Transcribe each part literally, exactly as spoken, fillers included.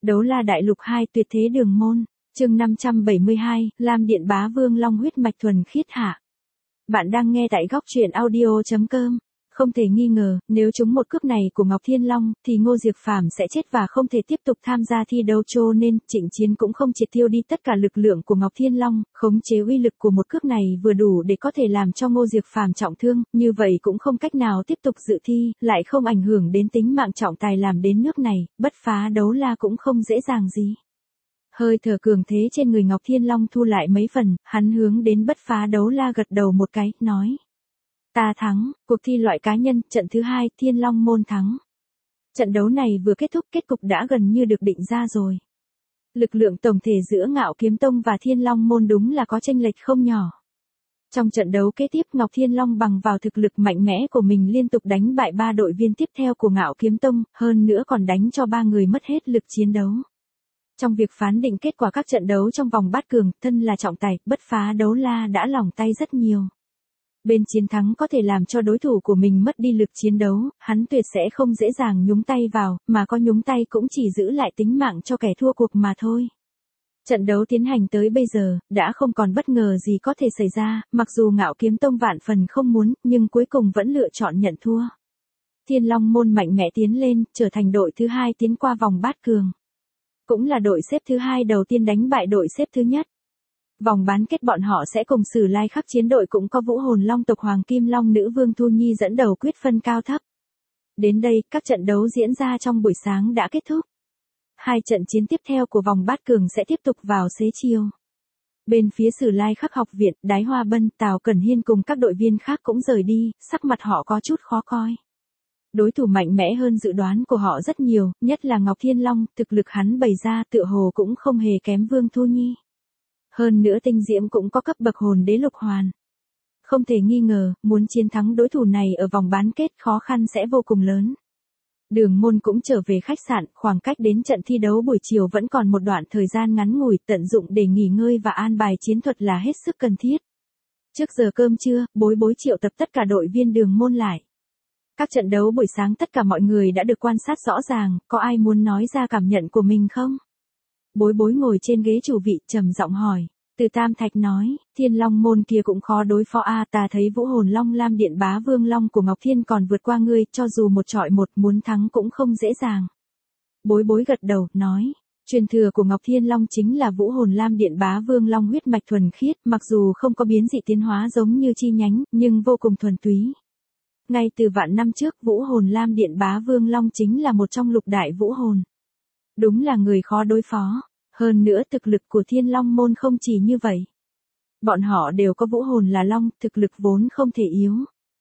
Đấu La Đại Lục hai Tuyệt Thế Đường Môn, chương năm trăm bảy mươi hai, Lam Điện Bá Vương Long huyết mạch thuần khiết hạ. Bạn đang nghe tại góc truyện audio chấm com. Không thể nghi ngờ, nếu trúng một cước này của Ngọc Thiên Long, thì Ngô Diệp Phàm sẽ chết và không thể tiếp tục tham gia thi đấu, cho nên Trịnh Chiến cũng không triệt tiêu đi tất cả lực lượng của Ngọc Thiên Long, khống chế uy lực của một cước này vừa đủ để có thể làm cho Ngô Diệp Phàm trọng thương, như vậy cũng không cách nào tiếp tục dự thi, lại không ảnh hưởng đến tính mạng trọng tài. Làm đến nước này, bất phá đấu la cũng không dễ dàng gì. Hơi thở cường thế trên người Ngọc Thiên Long thu lại mấy phần, hắn hướng đến bất phá đấu la gật đầu một cái, nói. Ta thắng, cuộc thi loại cá nhân, trận thứ hai, Thiên Long môn thắng. Trận đấu này vừa kết thúc, kết cục đã gần như được định ra rồi. Lực lượng tổng thể giữa Ngạo Kiếm Tông và Thiên Long môn đúng là có chênh lệch không nhỏ. Trong trận đấu kế tiếp, Ngọc Thiên Long bằng vào thực lực mạnh mẽ của mình liên tục đánh bại ba đội viên tiếp theo của Ngạo Kiếm Tông, hơn nữa còn đánh cho ba người mất hết lực chiến đấu. Trong việc phán định kết quả các trận đấu trong vòng bát cường, thân là trọng tài, bất phá đấu la đã lỏng tay rất nhiều. Bên chiến thắng có thể làm cho đối thủ của mình mất đi lực chiến đấu, hắn tuyệt sẽ không dễ dàng nhúng tay vào, mà có nhúng tay cũng chỉ giữ lại tính mạng cho kẻ thua cuộc mà thôi. Trận đấu tiến hành tới bây giờ, đã không còn bất ngờ gì có thể xảy ra, mặc dù Ngạo Kiếm Tông vạn phần không muốn, nhưng cuối cùng vẫn lựa chọn nhận thua. Thiên Long môn mạnh mẽ tiến lên, trở thành đội thứ hai tiến qua vòng bát cường. Cũng là đội xếp thứ hai đầu tiên đánh bại đội xếp thứ nhất. Vòng bán kết bọn họ sẽ cùng Sử Lai Khắc chiến đội cũng có Vũ Hồn Long tộc Hoàng Kim Long nữ Vương Thu Nhi dẫn đầu quyết phân cao thấp. Đến đây, các trận đấu diễn ra trong buổi sáng đã kết thúc. Hai trận chiến tiếp theo của vòng bát cường sẽ tiếp tục vào xế chiều. Bên phía Sử Lai Khắc học viện, Đái Hoa Bân, Tào Cẩn Hiên cùng các đội viên khác cũng rời đi, sắc mặt họ có chút khó coi. Đối thủ mạnh mẽ hơn dự đoán của họ rất nhiều, nhất là Ngọc Thiên Long, thực lực hắn bày ra tựa hồ cũng không hề kém Vương Thu Nhi. Hơn nữa Tinh Diễm cũng có cấp bậc hồn đế lục hoàn. Không thể nghi ngờ, muốn chiến thắng đối thủ này ở vòng bán kết khó khăn sẽ vô cùng lớn. Đường Môn cũng trở về khách sạn, khoảng cách đến trận thi đấu buổi chiều vẫn còn một đoạn thời gian ngắn ngủi, tận dụng để nghỉ ngơi và an bài chiến thuật là hết sức cần thiết. Trước giờ cơm trưa, Bối Bối triệu tập tất cả đội viên Đường Môn lại. Các trận đấu buổi sáng tất cả mọi người đã được quan sát rõ ràng, có ai muốn nói ra cảm nhận của mình không? Bối Bối ngồi trên ghế chủ vị, trầm giọng hỏi. Từ Tam Thạch nói, Thiên Long môn kia cũng khó đối phó a, ta thấy Vũ Hồn Long Lam Điện Bá Vương Long của Ngọc Thiên còn vượt qua ngươi, cho dù một trọi một muốn thắng cũng không dễ dàng. Bối Bối gật đầu, nói, truyền thừa của Ngọc Thiên Long chính là Vũ Hồn Lam Điện Bá Vương Long huyết mạch thuần khiết, mặc dù không có biến dị tiến hóa giống như chi nhánh, nhưng vô cùng thuần túy. Ngay từ vạn năm trước, Vũ Hồn Lam Điện Bá Vương Long chính là một trong lục đại vũ hồn. Đúng là người khó đối phó. Hơn nữa thực lực của Thiên Long môn không chỉ như vậy. Bọn họ đều có vũ hồn là long, thực lực vốn không thể yếu.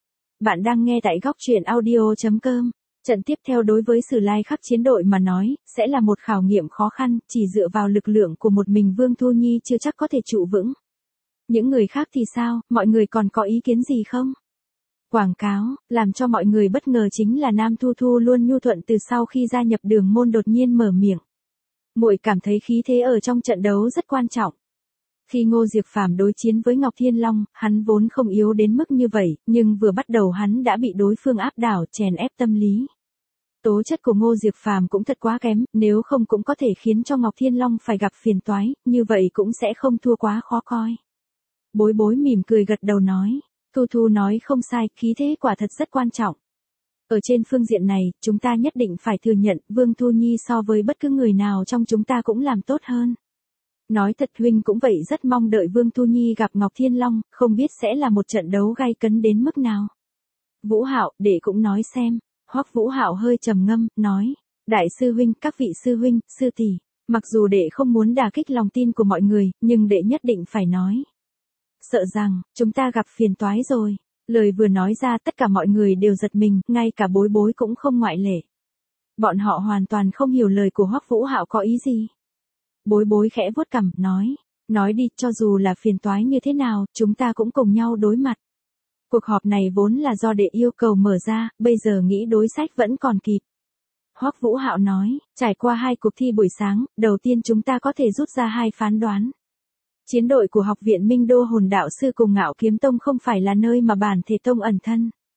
Bạn đang nghe tại góc truyện audio chấm com. Trận tiếp theo đối với Sử Lai Khắc chiến đội mà nói, sẽ là một khảo nghiệm khó khăn, chỉ dựa vào lực lượng của một mình Vương Thu Nhi chưa chắc có thể trụ vững. Những người khác thì sao, mọi người còn có ý kiến gì không? Quảng cáo, làm cho mọi người bất ngờ chính là Nam Thu Thu luôn nhu thuận từ sau khi gia nhập Đường Môn đột nhiên mở miệng. Muội cảm thấy khí thế ở trong trận đấu rất quan trọng. Khi Ngô Diệp Phàm đối chiến với Ngọc Thiên Long, hắn vốn không yếu đến mức như vậy, nhưng vừa bắt đầu hắn đã bị đối phương áp đảo, chèn ép tâm lý. Tố chất của Ngô Diệp Phàm cũng thật quá kém, nếu không cũng có thể khiến cho Ngọc Thiên Long phải gặp phiền toái, như vậy cũng sẽ không thua quá khó coi. Bối Bối mỉm cười gật đầu nói, Thu Thu nói không sai, khí thế quả thật rất quan trọng. Ở trên phương diện này, chúng ta nhất định phải thừa nhận, Vương Thu Nhi so với bất cứ người nào trong chúng ta cũng làm tốt hơn. Nói thật huynh cũng vậy, rất mong đợi Vương Thu Nhi gặp Ngọc Thiên Long, không biết sẽ là một trận đấu gay cấn đến mức nào. Vũ Hạo, đệ cũng nói xem. Hoắc Vũ Hạo hơi trầm ngâm, nói, đại sư huynh, các vị sư huynh, sư tỷ, mặc dù đệ không muốn đả kích lòng tin của mọi người, nhưng đệ nhất định phải nói. Sợ rằng, chúng ta gặp phiền toái rồi. Lời vừa nói ra tất cả mọi người đều giật mình, ngay cả Bối Bối cũng không ngoại lệ. Bọn họ hoàn toàn không hiểu lời của Hoắc Vũ Hạo có ý gì. Bối Bối khẽ vuốt cằm, nói, nói đi, cho dù là phiền toái như thế nào, chúng ta cũng cùng nhau đối mặt. Cuộc họp này vốn là do đệ yêu cầu mở ra, bây giờ nghĩ đối sách vẫn còn kịp. Hoắc Vũ Hạo nói, trải qua hai cuộc thi buổi sáng, đầu tiên chúng ta có thể rút ra hai phán đoán. Chiến đội của học viện Minh Đô Hồn Đạo Sư cùng Ngạo Kiếm Tông không phải là nơi mà bản thể tông ẩn thân.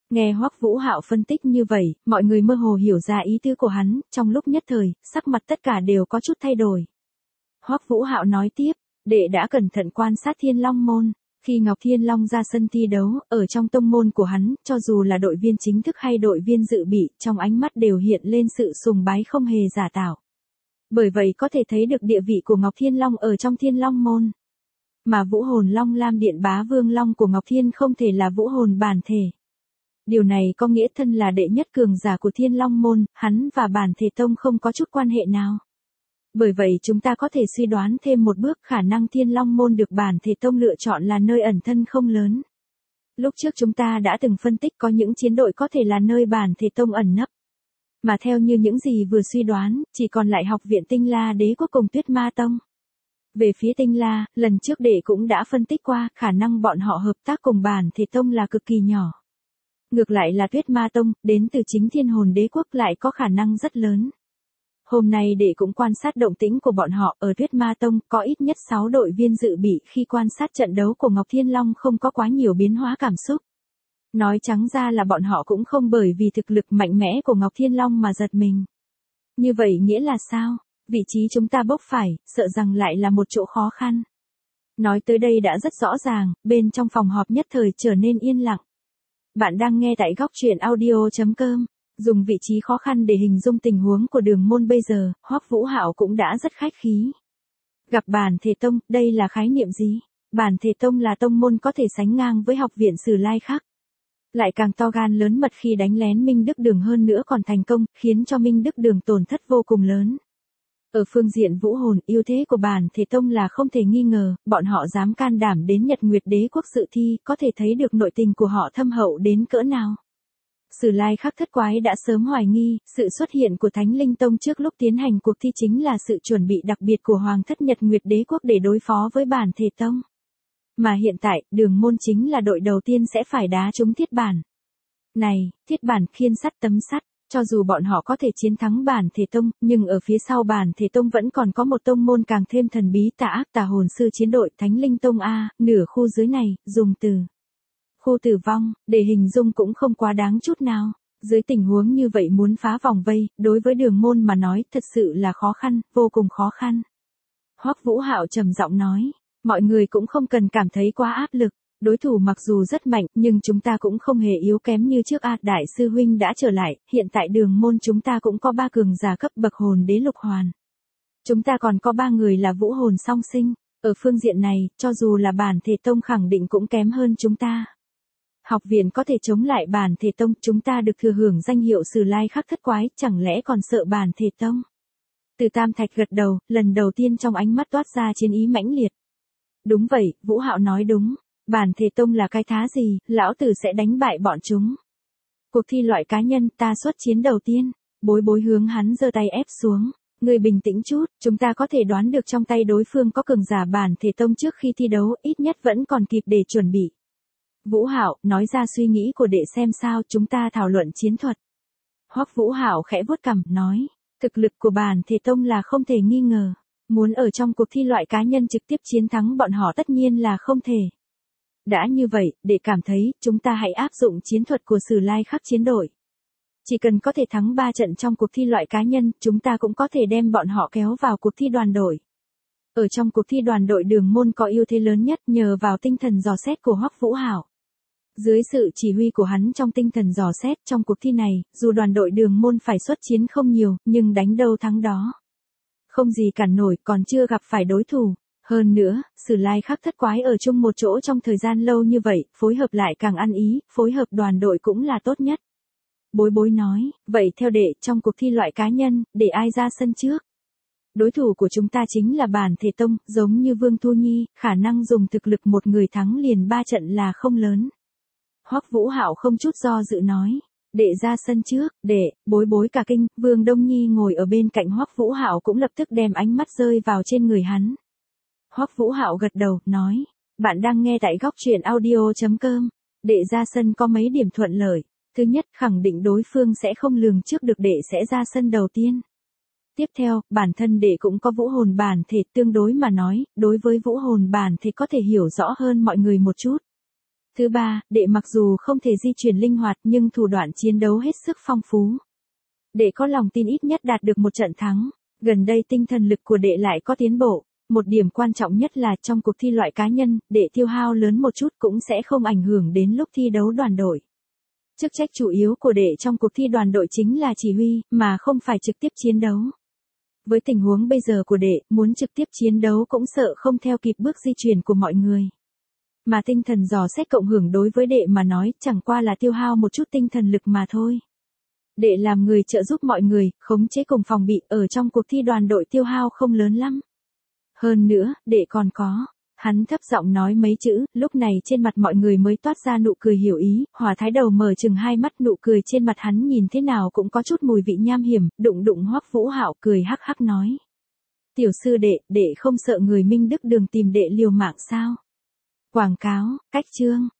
Nghe Hoắc Vũ Hạo phân tích như vậy, mọi người mơ hồ hiểu ra ý tứ của hắn, trong lúc nhất thời, sắc mặt tất cả đều có chút thay đổi. Hoắc Vũ Hạo nói tiếp, đệ đã cẩn thận quan sát Thiên Long môn, khi Ngọc Thiên Long ra sân thi đấu, ở trong tông môn của hắn, cho dù là đội viên chính thức hay đội viên dự bị, trong ánh mắt đều hiện lên sự sùng bái không hề giả tạo. Bởi vậy có thể thấy được địa vị của Ngọc Thiên Long ở trong Thiên Long môn. Mà Vũ Hồn Long Lam Điện Bá Vương Long của Ngọc Thiên không thể là vũ hồn bản thể. Điều này có nghĩa thân là đệ nhất cường giả của Thiên Long môn, hắn và bản thể tông không có chút quan hệ nào. Bởi vậy chúng ta có thể suy đoán thêm một bước, khả năng Thiên Long môn được bản thể tông lựa chọn là nơi ẩn thân không lớn. Lúc trước chúng ta đã từng phân tích có những chiến đội có thể là nơi bản thể tông ẩn nấp. Mà theo như những gì vừa suy đoán, chỉ còn lại Học viện Tinh La Đế Quốc cùng Tuyết Ma Tông. Về phía Tinh La, lần trước đệ cũng đã phân tích qua, khả năng bọn họ hợp tác cùng bản thể tông là cực kỳ nhỏ. Ngược lại là Tuyết Ma Tông, đến từ chính Thiên Hồn Đế Quốc lại có khả năng rất lớn. Hôm nay đệ cũng quan sát động tĩnh của bọn họ, ở Tuyết Ma Tông có ít nhất sáu đội viên dự bị, khi quan sát trận đấu của Ngọc Thiên Long không có quá nhiều biến hóa cảm xúc. Nói trắng ra là bọn họ cũng không bởi vì thực lực mạnh mẽ của Ngọc Thiên Long mà giật mình. Như vậy nghĩa là sao? Vị trí chúng ta bốc phải, sợ rằng lại là một chỗ khó khăn. Nói tới đây đã rất rõ ràng, bên trong phòng họp nhất thời trở nên yên lặng. Bạn đang nghe tại góc truyện audio chấm com. Dùng vị trí khó khăn để hình dung tình huống của Đường môn bây giờ, Hoắc Vũ Hạo cũng đã rất khách khí. Gặp bản thể tông, đây là khái niệm gì? Bản thể tông là tông môn có thể sánh ngang với Học viện Sử Lai Khắc. Lại càng to gan lớn mật khi đánh lén Minh Đức Đường hơn nữa còn thành công, khiến cho Minh Đức Đường tổn thất vô cùng lớn. Ở phương diện vũ hồn, ưu thế của bản thể tông là không thể nghi ngờ, bọn họ dám can đảm đến Nhật Nguyệt Đế Quốc dự thi, có thể thấy được nội tình của họ thâm hậu đến cỡ nào. Sử Lai Khắc thất quái đã sớm hoài nghi, sự xuất hiện của Thánh Linh Tông trước lúc tiến hành cuộc thi chính là sự chuẩn bị đặc biệt của Hoàng thất Nhật Nguyệt Đế Quốc để đối phó với bản thể tông. Mà hiện tại, Đường môn chính là đội đầu tiên sẽ phải đá trúng thiết bản. Này, thiết bản khiên sắt tấm sắt, cho dù bọn họ có thể chiến thắng bản thể tông, nhưng ở phía sau bản thể tông vẫn còn có một tông môn càng thêm thần bí tà ác tà hồn sư chiến đội Thánh Linh Tông A, nửa khu dưới này, dùng từ khu tử vong, để hình dung cũng không quá đáng chút nào. Dưới tình huống như vậy muốn phá vòng vây, đối với Đường môn mà nói thật sự là khó khăn, vô cùng khó khăn. Hoắc Vũ Hạo trầm giọng nói, mọi người cũng không cần cảm thấy quá áp lực. Đối thủ mặc dù rất mạnh, nhưng chúng ta cũng không hề yếu kém như trước a. Đại sư huynh đã trở lại, hiện tại Đường môn chúng ta cũng có ba cường giả cấp bậc hồn đế lục hoàn. Chúng ta còn có ba người là vũ hồn song sinh, ở phương diện này, cho dù là bản thể tông khẳng định cũng kém hơn chúng ta. Học viện có thể chống lại bản thể tông, chúng ta được thừa hưởng danh hiệu Sử Lai Khắc thất quái, chẳng lẽ còn sợ bản thể tông? Từ Tam Thạch gật đầu, lần đầu tiên trong ánh mắt toát ra chiến ý mãnh liệt. Đúng vậy, Vũ Hạo nói đúng. Bản thể tông là cái thá gì, lão tử sẽ đánh bại bọn chúng. Cuộc thi loại cá nhân, ta xuất chiến đầu tiên. Bối bối hướng hắn giơ tay ép xuống. Người bình tĩnh chút, chúng ta có thể đoán được trong tay đối phương có cường giả bản thể tông trước khi thi đấu, ít nhất vẫn còn kịp để chuẩn bị. Vũ Hạo, nói ra suy nghĩ của đệ xem sao, chúng ta thảo luận chiến thuật. Hoắc Vũ Hạo khẽ vuốt cằm, nói, thực lực của bản thể tông là không thể nghi ngờ. Muốn ở trong cuộc thi loại cá nhân trực tiếp chiến thắng bọn họ tất nhiên là không thể. Đã như vậy, để cảm thấy, chúng ta hãy áp dụng chiến thuật của Sử Lai Khắc chiến đội. Chỉ cần có thể thắng ba trận trong cuộc thi loại cá nhân, chúng ta cũng có thể đem bọn họ kéo vào cuộc thi đoàn đội. Ở trong cuộc thi đoàn đội Đường môn có ưu thế lớn nhất nhờ vào tinh thần dò xét của Hoắc Vũ Hạo. Dưới sự chỉ huy của hắn trong tinh thần dò xét trong cuộc thi này, dù đoàn đội Đường môn phải xuất chiến không nhiều, nhưng đánh đâu thắng đó. Không gì cản nổi, còn chưa gặp phải đối thủ. Hơn nữa, Sử Lai Khắc thất quái ở chung một chỗ trong thời gian lâu như vậy, phối hợp lại càng ăn ý, phối hợp đoàn đội cũng là tốt nhất. Bối bối nói, vậy theo đệ, trong cuộc thi loại cá nhân, để ai ra sân trước? Đối thủ của chúng ta chính là bản thể tông, giống như Vương Thu Nhi, khả năng dùng thực lực một người thắng liền ba trận là không lớn. Hoắc Vũ Hạo không chút do dự nói, đệ ra sân trước, đệ, bối bối cả kinh, Vương Đông Nhi ngồi ở bên cạnh Hoắc Vũ Hạo cũng lập tức đem ánh mắt rơi vào trên người hắn. Hoắc Vũ Hạo gật đầu, nói, bạn đang nghe tại góc truyện audio chấm com, đệ ra sân có mấy điểm thuận lợi. Thứ nhất, khẳng định đối phương sẽ không lường trước được đệ sẽ ra sân đầu tiên. Tiếp theo, bản thân đệ cũng có vũ hồn bản thể, tương đối mà nói, đối với vũ hồn bản thể có thể hiểu rõ hơn mọi người một chút. Thứ ba, đệ mặc dù không thể di chuyển linh hoạt nhưng thủ đoạn chiến đấu hết sức phong phú. Đệ có lòng tin ít nhất đạt được một trận thắng. Gần đây tinh thần lực của đệ lại có tiến bộ. Một điểm quan trọng nhất là trong cuộc thi loại cá nhân, đệ tiêu hao lớn một chút cũng sẽ không ảnh hưởng đến lúc thi đấu đoàn đội. Chức trách chủ yếu của đệ trong cuộc thi đoàn đội chính là chỉ huy, mà không phải trực tiếp chiến đấu. Với tình huống bây giờ của đệ, muốn trực tiếp chiến đấu cũng sợ không theo kịp bước di chuyển của mọi người. Mà tinh thần dò xét cộng hưởng đối với đệ mà nói chẳng qua là tiêu hao một chút tinh thần lực mà thôi. Đệ làm người trợ giúp mọi người, khống chế cùng phòng bị ở trong cuộc thi đoàn đội tiêu hao không lớn lắm. Hơn nữa, đệ còn có. Hắn thấp giọng nói mấy chữ, lúc này trên mặt mọi người mới toát ra nụ cười hiểu ý, Hòa Thái Đầu mở chừng hai mắt, nụ cười trên mặt hắn nhìn thế nào cũng có chút mùi vị nham hiểm, đụng đụng Hoắc Vũ Hạo cười hắc hắc nói. Tiểu sư đệ, đệ không sợ người Minh Đức Đường tìm đệ liều mạng sao? Quảng cáo, cách chương.